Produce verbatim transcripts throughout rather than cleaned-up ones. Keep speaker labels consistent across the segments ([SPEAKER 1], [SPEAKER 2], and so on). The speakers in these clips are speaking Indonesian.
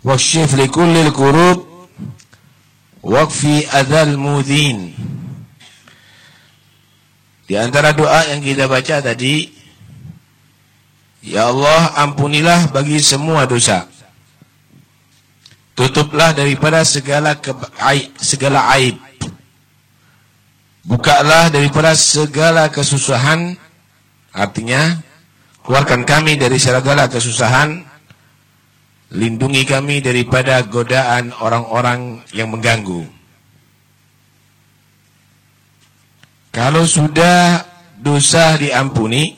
[SPEAKER 1] wakshif likullil kurub wakfi adzal mudhin. Di antara doa yang kita baca tadi, ya Allah, ampunilah bagi semua dosa, tutuplah daripada segala aib, segala aib, bukalah daripada segala kesusahan. Artinya, keluarkan kami dari segala kesusahan, lindungi kami daripada godaan orang-orang yang mengganggu. Kalau sudah dosa diampuni,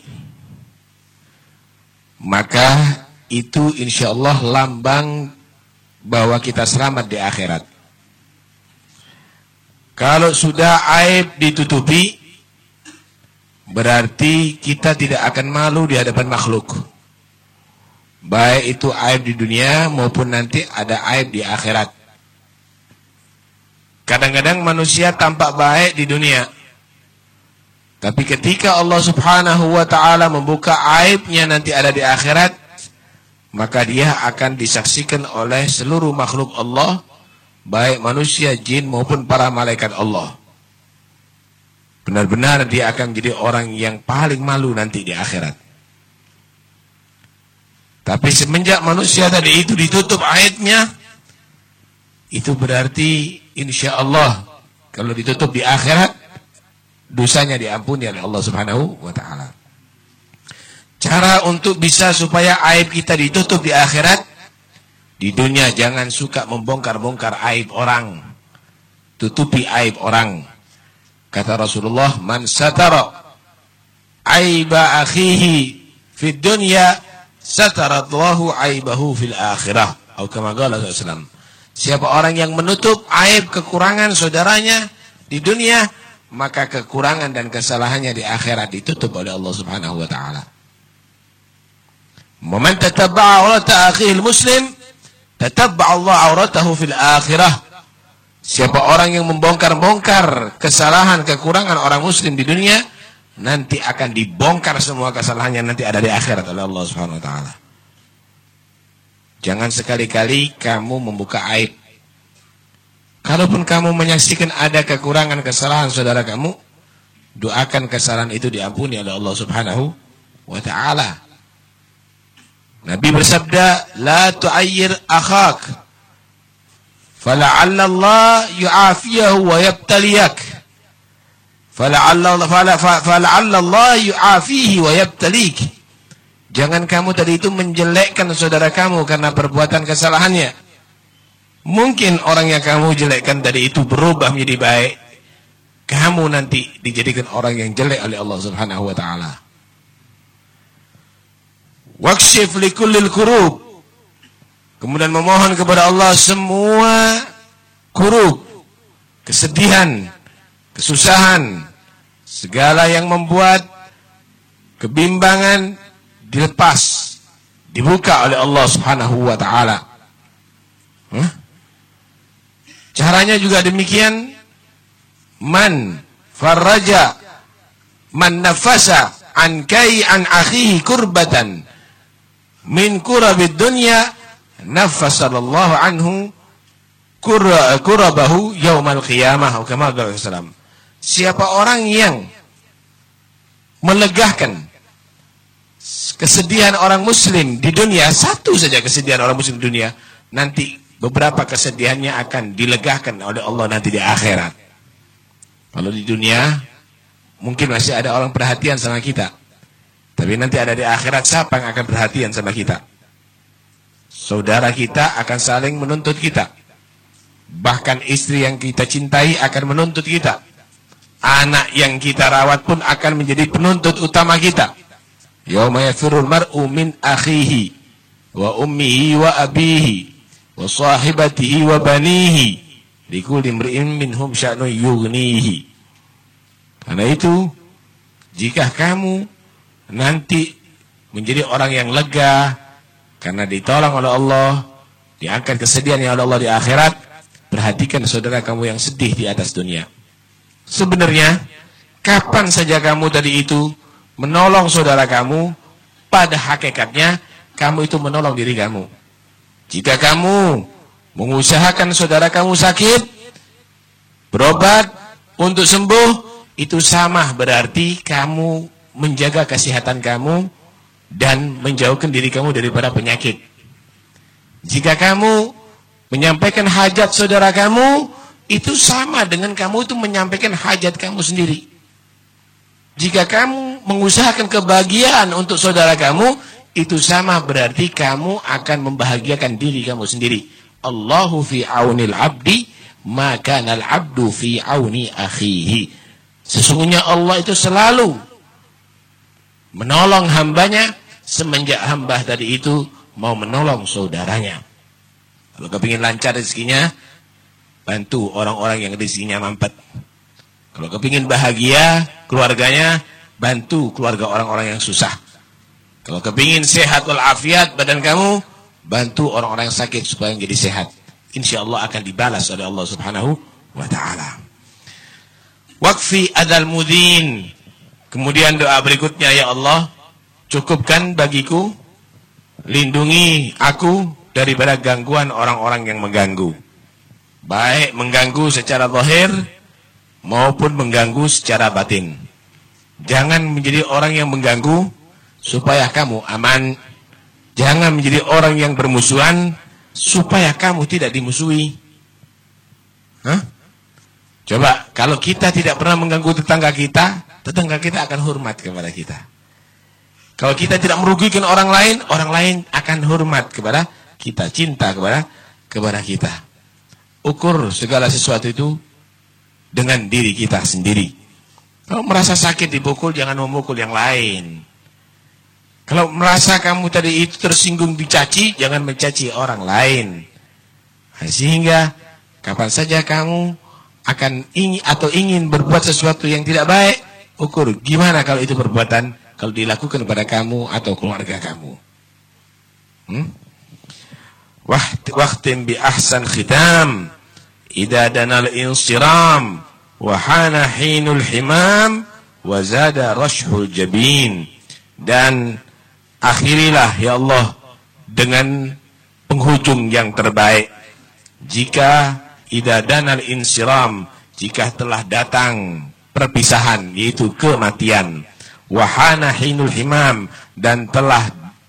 [SPEAKER 1] maka itu insya Allah lambang bahwa kita selamat di akhirat. Kalau sudah aib ditutupi, berarti kita tidak akan malu di hadapan makhluk. Baik itu aib di dunia maupun nanti ada aib di akhirat. Kadang-kadang manusia tampak baik di dunia, tapi ketika Allah subhanahu wa ta'ala membuka aibnya nanti ada di akhirat, maka dia akan disaksikan oleh seluruh makhluk Allah, baik manusia, jin maupun para malaikat Allah. Benar-benar dia akan jadi orang yang paling malu nanti di akhirat. Tapi semenjak manusia tadi itu ditutup aibnya, itu berarti insya Allah kalau ditutup di akhirat, dosanya diampuni oleh Allah subhanahu wa ta'ala. Cara untuk bisa supaya aib kita ditutup di akhirat, di dunia jangan suka membongkar-bongkar aib orang, tutupi aib orang. Kata Rasulullah, man satara aiba akhihi fid dunya sataradallahu aibahu fil akhirah. Atau kama qala sallallahu alaihi wasallam. Siapa orang yang menutup aib kekurangan saudaranya di dunia, maka kekurangan dan kesalahannya di akhirat ditutup oleh Allah subhanahu wa ta'ala. Man tatabba'a aurata akhihil muslim, tatabba'a Allah auratahu fil akhirah. Siapa orang yang membongkar-bongkar kesalahan, kekurangan orang muslim di dunia, nanti akan dibongkar semua kesalahannya nanti ada di akhirat oleh Allah subhanahu wa ta'ala. Jangan sekali-kali kamu membuka aib. Kalaupun kamu menyaksikan ada kekurangan, kesalahan saudara kamu, doakan kesalahan itu diampuni oleh Allah subhanahu wa ta'ala. Nabi bersabda, la tu'ayyir akhak fala'alla Allah yu'afiyahu wa yabtaliyak. Fala'alla Allah yu'afihi wa yabtalik. Jangan kamu tadi itu menjelekkan saudara kamu karena perbuatan kesalahannya. Mungkin orang yang kamu jelekkan tadi itu berubah menjadi baik. Kamu nanti dijadikan orang yang jelek oleh Allah subhanahu wa ta'ala. Wakshif likullil kurub. Kemudian memohon kepada Allah semua kurub, kesedihan, kesusahan, segala yang membuat kebimbangan dilepas, dibuka oleh Allah subhanahu wa ta'ala. Huh? Caranya juga demikian. Man farraja man nafasa an kai an akhihi kurbatan min kurabid dunya nafasallallahu anhu kurabahu yaumal qiyamah. Kama qala sallallahu. Siapa orang yang melegahkan kesedihan orang muslim di dunia, satu saja kesedihan orang muslim di dunia, nanti beberapa kesedihannya akan dilegahkan oleh Allah nanti di akhirat. Kalau di dunia mungkin masih ada orang perhatian sama kita, tapi nanti ada di akhirat siapa yang akan perhatian sama kita? Saudara kita akan saling menuntut kita. Bahkan istri yang kita cintai akan menuntut kita. Anak yang kita rawat pun akan menjadi penuntut utama kita. Yauma yafirrul mar'u min akhihi wa ummihi wa abihi wa sahibatihi wa banihi likulli imri'in minhum sya'nun yughnihi. Karena itu, jika kamu nanti menjadi orang yang lega karena ditolong oleh Allah, diangkat kesedihannya oleh Allah di akhirat, perhatikan saudara kamu yang sedih di atas dunia. Sebenarnya, kapan saja kamu tadi itu menolong saudara kamu, pada hakikatnya kamu itu menolong diri kamu. Jika kamu mengusahakan saudara kamu sakit, berobat untuk sembuh, itu sama berarti kamu menjaga kesehatan kamu dan menjauhkan diri kamu daripada penyakit. Jika kamu menyampaikan hajat saudara kamu, itu sama dengan kamu itu menyampaikan hajat kamu sendiri. Jika kamu mengusahakan kebahagiaan untuk saudara kamu, itu sama berarti kamu akan membahagiakan diri kamu sendiri. Allahu fi aunil abdi, maka al abdu fi auni akhihi. Sesungguhnya Allah itu selalu menolong hambanya semenjak hamba tadi itu mau menolong saudaranya. Kalau kepingin lancar rezekinya, bantu orang-orang yang rezekinya mampet. Kalau kepingin bahagia keluarganya, bantu keluarga orang-orang yang susah. Kalau kepingin sehat walafiat badan kamu, bantu orang-orang yang sakit supaya menjadi sehat. Insya Allah akan dibalas oleh Allah Subhanahu wa ta'ala. Waqfi adal mudin. Kemudian doa berikutnya, ya Allah, cukupkan bagiku, lindungi aku daripada gangguan orang-orang yang mengganggu. Baik mengganggu secara zahir maupun mengganggu secara batin. Jangan menjadi orang yang mengganggu supaya kamu aman. Jangan menjadi orang yang bermusuhan supaya kamu tidak dimusuhi. Hah? Coba, kalau kita tidak pernah mengganggu tetangga kita, tetangga kita akan hormat kepada kita. Kalau kita tidak merugikan orang lain, orang lain akan hormat kepada kita, cinta kepada kepada kita. Ukur segala sesuatu itu dengan diri kita sendiri. Kalau merasa sakit dipukul, jangan memukul yang lain. Kalau merasa kamu tadi itu tersinggung dicaci, jangan mencaci orang lain. Nah, sehingga kapan saja kamu akan ingin atau ingin berbuat sesuatu yang tidak baik, ukur gimana kalau itu perbuatan kalau dilakukan kepada kamu atau keluarga kamu. Hmm? Waqtim bi ahsan khitam idza danal insiram wa hana hinul himam wa zada rashhul jabin. Dan akhirilah ya Allah dengan penghujung yang terbaik. Jika idza danal insiram, jika telah datang perpisahan yaitu kematian, wa hana hinul himam, dan telah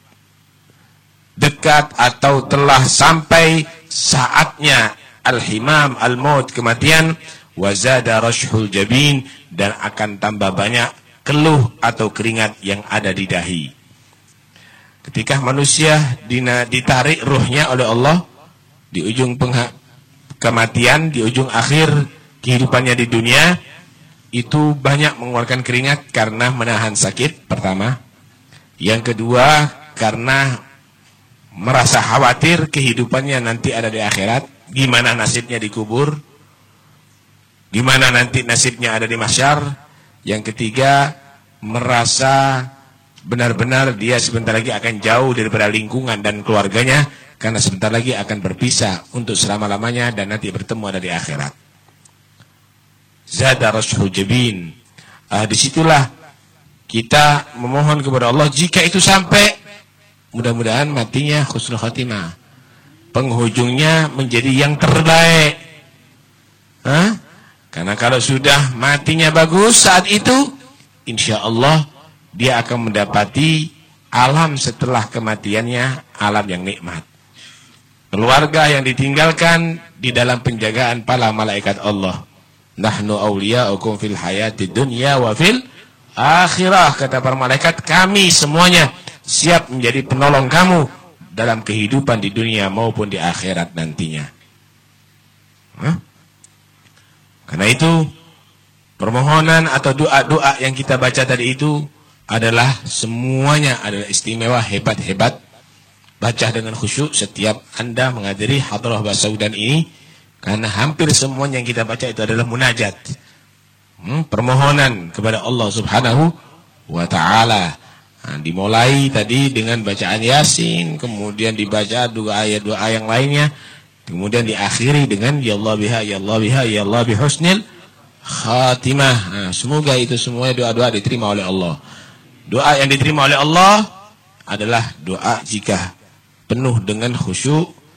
[SPEAKER 1] dekat atau telah sampai saatnya al-himam, al-maut, kematian, wazada rashhul jabin, dan akan tambah banyak keluh atau keringat yang ada di dahi. Ketika manusia ditarik ruhnya oleh Allah di ujung kematian, di ujung akhir kehidupannya di dunia, itu banyak mengeluarkan keringat karena menahan sakit, pertama. Yang kedua, karena merasa khawatir kehidupannya nanti ada di akhirat. Gimana nasibnya dikubur, gimana nanti nasibnya ada di mahsyar. Yang ketiga, merasa benar-benar dia sebentar lagi akan jauh daripada lingkungan dan keluarganya, karena sebentar lagi akan berpisah untuk selama-lamanya dan nanti bertemu ada di akhirat. Zada rashhul jabin. Ah, disitulah kita memohon kepada Allah, jika itu sampai, mudah-mudahan matinya husnul khatimah, penghujungnya menjadi yang terbaik. Hah? Karena kalau sudah matinya bagus saat itu, insya Allah dia akan mendapati alam setelah kematiannya, alam yang nikmat. Keluarga yang ditinggalkan di dalam penjagaan para malaikat Allah. Nahnu awliya'ukum fil hayati dunya wa fil akhirah, kata para malaikat, kami semuanya siap menjadi penolong kamu dalam kehidupan di dunia maupun di akhirat nantinya. Hah? Karena itu permohonan atau doa-doa yang kita baca tadi itu adalah semuanya adalah istimewa, hebat-hebat. Baca dengan khusyuk setiap Anda menghadiri hadrah Basaudan ini, karena hampir semuanya yang kita baca itu adalah munajat, hmm, permohonan kepada Allah Subhanahu wa ta'ala. Nah, dimulai tadi dengan bacaan Yasin, kemudian dibaca dua ayat dua ayat yang lainnya, kemudian diakhiri dengan ya Allah biha ya Allah biha ya Allah bihusnil khatimah. Nah, semoga itu semuanya doa-doa diterima oleh Allah. Doa yang diterima oleh Allah adalah doa jika penuh dengan khusyuk,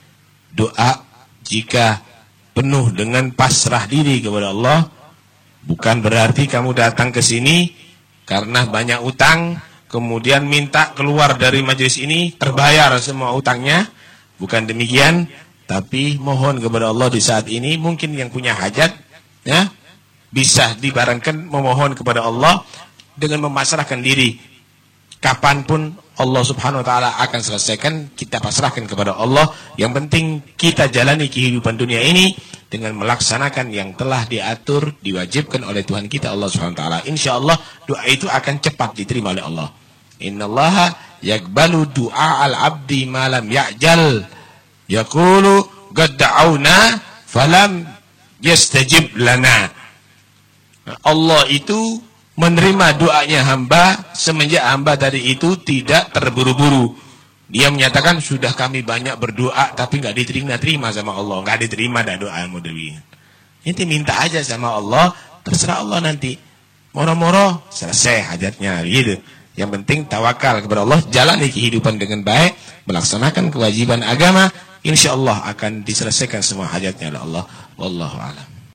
[SPEAKER 1] doa jika penuh dengan pasrah diri kepada Allah, bukan berarti kamu datang ke sini karena banyak utang, kemudian minta keluar dari majelis ini terbayar semua utangnya. Bukan demikian, tapi mohon kepada Allah di saat ini. Mungkin yang punya hajat, ya, bisa dibarengkan memohon kepada Allah dengan memasrahkan diri. Kapanpun Allah subhanahu wa ta'ala akan selesaikan, kita pasrahkan kepada Allah. Yang penting kita jalani kehidupan dunia ini dengan melaksanakan yang telah diatur, diwajibkan oleh Tuhan kita Allah subhanahu wa ta'ala. Insya Allah doa itu akan cepat diterima oleh Allah. Innallaha yakbalu du'a al-abdi malam ya'jal yaqulu qad da'awna falam yastajib lana. Allah itu menerima doanya hamba semenjak hamba tadi itu tidak terburu-buru. Dia menyatakan sudah kami banyak berdoa tapi nggak diterima-terima sama Allah, nggak diterima dah doa model. Nanti minta aja sama Allah, terserah Allah nanti. Moro-moro selesai hajatnya gitu. Yang penting tawakal kepada Allah, jalani kehidupan dengan baik, melaksanakan kewajiban agama, insya Allah akan diselesaikan semua hajatnya oleh Allah. Wallahu a'lam.